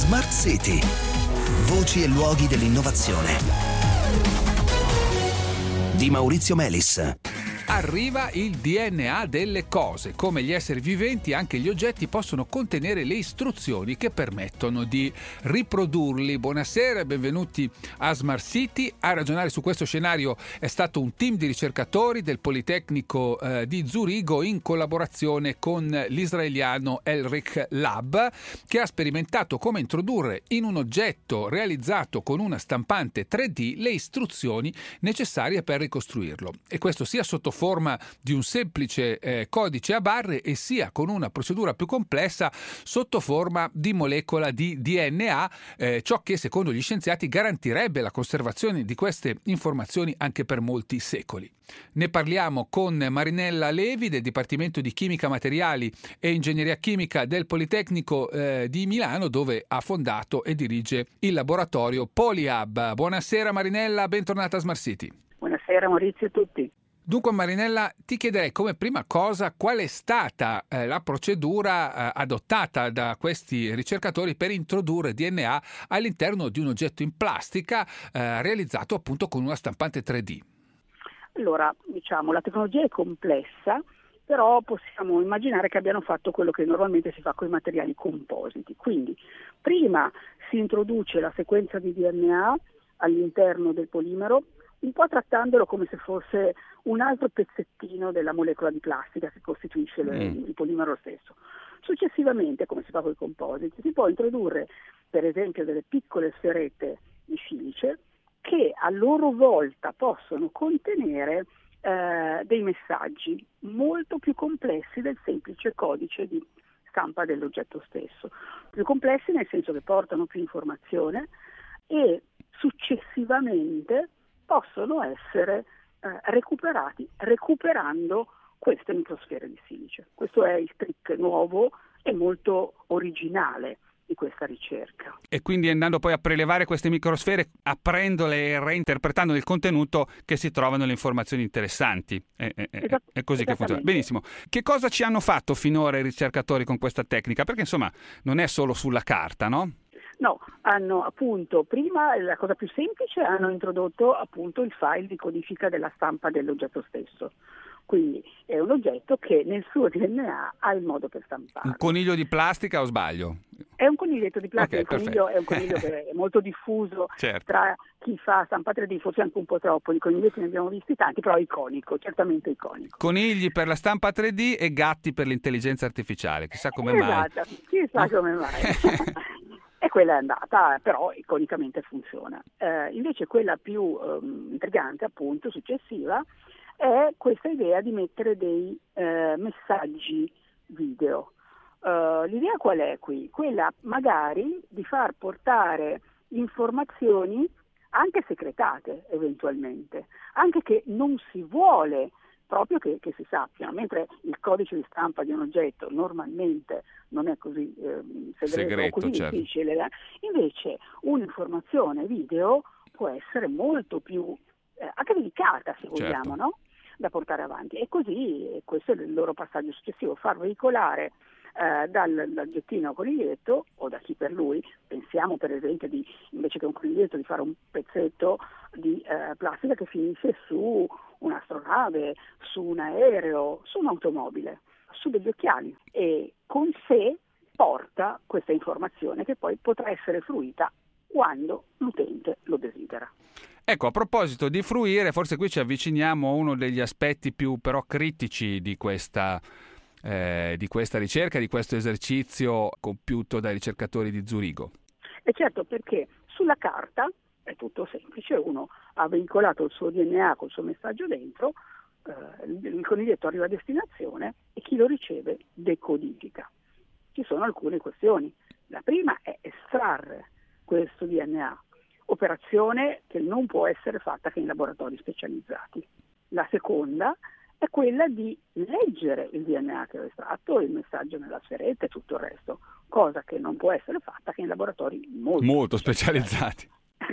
Smart City. Voci e luoghi dell'innovazione. Di Maurizio Melis. Arriva il DNA delle cose. Come gli esseri viventi, anche gli oggetti possono contenere le istruzioni che permettono di riprodurli. Buonasera e benvenuti a Smart City. A ragionare su questo scenario è stato un team di ricercatori del Politecnico di Zurigo in collaborazione con l'israeliano Elric Lab, che ha sperimentato come introdurre in un oggetto realizzato con una stampante 3D le istruzioni necessarie per ricostruirlo. E questo sia sotto forma di un semplice codice a barre e sia con una procedura più complessa sotto forma di molecola di DNA, ciò che secondo gli scienziati garantirebbe la conservazione di queste informazioni anche per molti secoli. Ne parliamo con Marinella Levi del Dipartimento di Chimica Materiali e Ingegneria Chimica del Politecnico di Milano, dove ha fondato e dirige il laboratorio PolyHub. Buonasera Marinella, bentornata a Smart City. Buonasera Maurizio a tutti. Dunque Marinella, ti chiederei come prima cosa qual è stata la procedura adottata da questi ricercatori per introdurre DNA all'interno di un oggetto in plastica realizzato appunto con una stampante 3D. Allora, la tecnologia è complessa, però possiamo immaginare che abbiano fatto quello che normalmente si fa con i materiali compositi. Quindi prima si introduce la sequenza di DNA all'interno del polimero, un po' trattandolo come se fosse un altro pezzettino della molecola di plastica che costituisce il polimero stesso. Successivamente, come si fa con i compositi, si può introdurre per esempio delle piccole sferette di silice che a loro volta possono contenere dei messaggi molto più complessi del semplice codice di stampa dell'oggetto stesso. Più complessi nel senso che portano più informazione e successivamente possono essere recuperati recuperando queste microsfere di silice. Questo è il trick nuovo e molto originale di questa ricerca. E quindi andando poi a prelevare queste microsfere, aprendole e reinterpretando il contenuto, che si trovano le informazioni interessanti. È così che funziona. Benissimo. Che cosa ci hanno fatto finora i ricercatori con questa tecnica? Perché insomma non è solo sulla carta, no? No, hanno appunto, prima la cosa più semplice, hanno introdotto appunto il file di codifica della stampa dell'oggetto stesso. Quindi è un oggetto che nel suo DNA ha il modo per stampare. Un coniglio di plastica o sbaglio? È un coniglietto di plastica, Okay, è un coniglio che è molto diffuso certo. Tra chi fa stampa 3D, forse anche un po' troppo, di coniglietti ne abbiamo visti tanti, però è iconico, certamente iconico. Conigli per la stampa 3D e gatti per l'intelligenza artificiale, chissà come mai. Chissà come mai. E quella è andata, però iconicamente funziona. Invece quella più intrigante, appunto, successiva, è questa idea di mettere dei messaggi video. L'idea qual è qui? Quella magari di far portare informazioni anche segretate eventualmente, anche che non si vuole proprio che si sappiano, mentre il codice di stampa di un oggetto normalmente non è così segreto o così difficile, invece un'informazione video può essere molto più anche delicata, se vogliamo, no? Da portare avanti. E così questo è il loro passaggio successivo, far veicolare dall'oggettino coniglietto o da chi per lui, pensiamo per esempio invece che un coniglietto di fare un pezzetto di plastica che finisce su un'astronave, su un aereo, su un'automobile, su degli occhiali, e con sé porta questa informazione che poi potrà essere fruita quando l'utente lo desidera. Ecco, a proposito di fruire, forse qui ci avviciniamo a uno degli aspetti più però critici di questa ricerca, di questo esercizio compiuto dai ricercatori di Zurigo. E certo, perché sulla carta è tutto semplice, uno ha veicolato il suo DNA col suo messaggio dentro, il coniglietto arriva a destinazione e chi lo riceve decodifica. Ci sono alcune questioni. La prima è estrarre questo DNA, operazione che non può essere fatta che in laboratori specializzati. La seconda è quella di leggere il DNA che ho estratto, il messaggio nella sferetta e tutto il resto, cosa che non può essere fatta che in laboratori molto specializzati.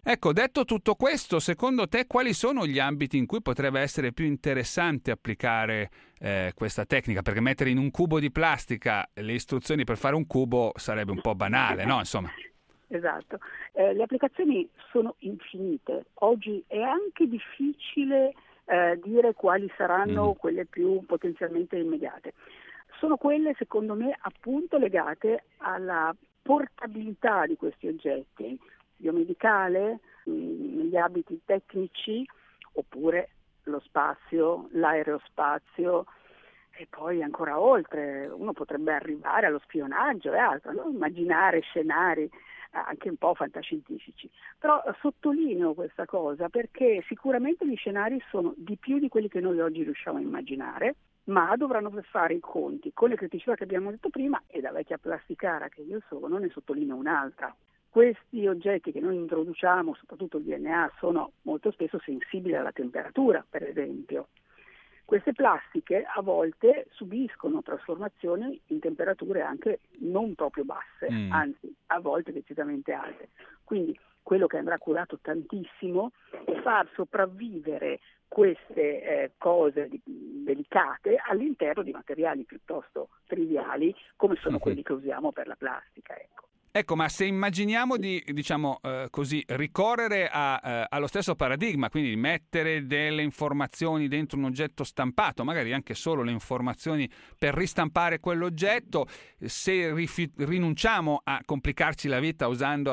Ecco, detto tutto questo, secondo te quali sono gli ambiti in cui potrebbe essere più interessante applicare questa tecnica? Perché mettere in un cubo di plastica le istruzioni per fare un cubo sarebbe un po' banale, no? Insomma. Esatto. Le applicazioni sono infinite. Oggi è anche difficile dire quali saranno quelle più potenzialmente immediate. Sono quelle, secondo me, appunto legate alla portabilità di questi oggetti, biomedicale, negli ambiti tecnici, oppure lo spazio, l'aerospazio, e poi ancora oltre. Uno potrebbe arrivare allo spionaggio e altro, no? Immaginare scenari anche un po' fantascientifici. Però sottolineo questa cosa perché sicuramente gli scenari sono di più di quelli che noi oggi riusciamo a immaginare, ma dovranno fare i conti con le criticità che abbiamo detto prima, e da vecchia plasticara che io sono ne sottolineo un'altra. Questi oggetti che noi introduciamo, soprattutto il DNA, sono molto spesso sensibili alla temperatura, per esempio. Queste plastiche a volte subiscono trasformazioni in temperature anche non proprio basse, anzi a volte decisamente alte. Quindi quello che andrà curato tantissimo è far sopravvivere queste cose delicate all'interno di materiali piuttosto triviali come sono quelli che usiamo per la plastica. Ecco, ma se immaginiamo di, così, ricorrere allo stesso paradigma, quindi mettere delle informazioni dentro un oggetto stampato, magari anche solo le informazioni per ristampare quell'oggetto, se rinunciamo a complicarci la vita usando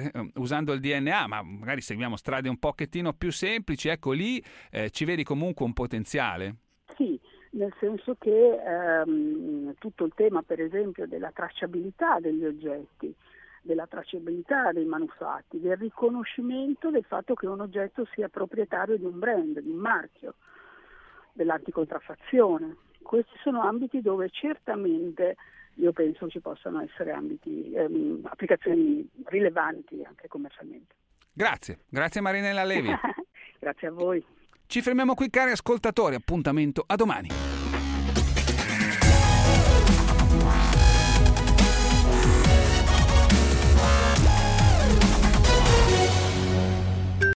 il DNA, ma magari seguiamo strade un pochettino più semplici, ecco lì ci vedi comunque un potenziale? Sì. Nel senso che tutto il tema, per esempio, della tracciabilità degli oggetti, della tracciabilità dei manufatti, del riconoscimento del fatto che un oggetto sia proprietario di un brand, di un marchio, dell'anticontraffazione. Questi sono ambiti dove certamente io penso ci possano essere applicazioni rilevanti anche commercialmente. Grazie Marinella Levi. Grazie a voi. Ci fermiamo qui, cari ascoltatori, appuntamento a domani.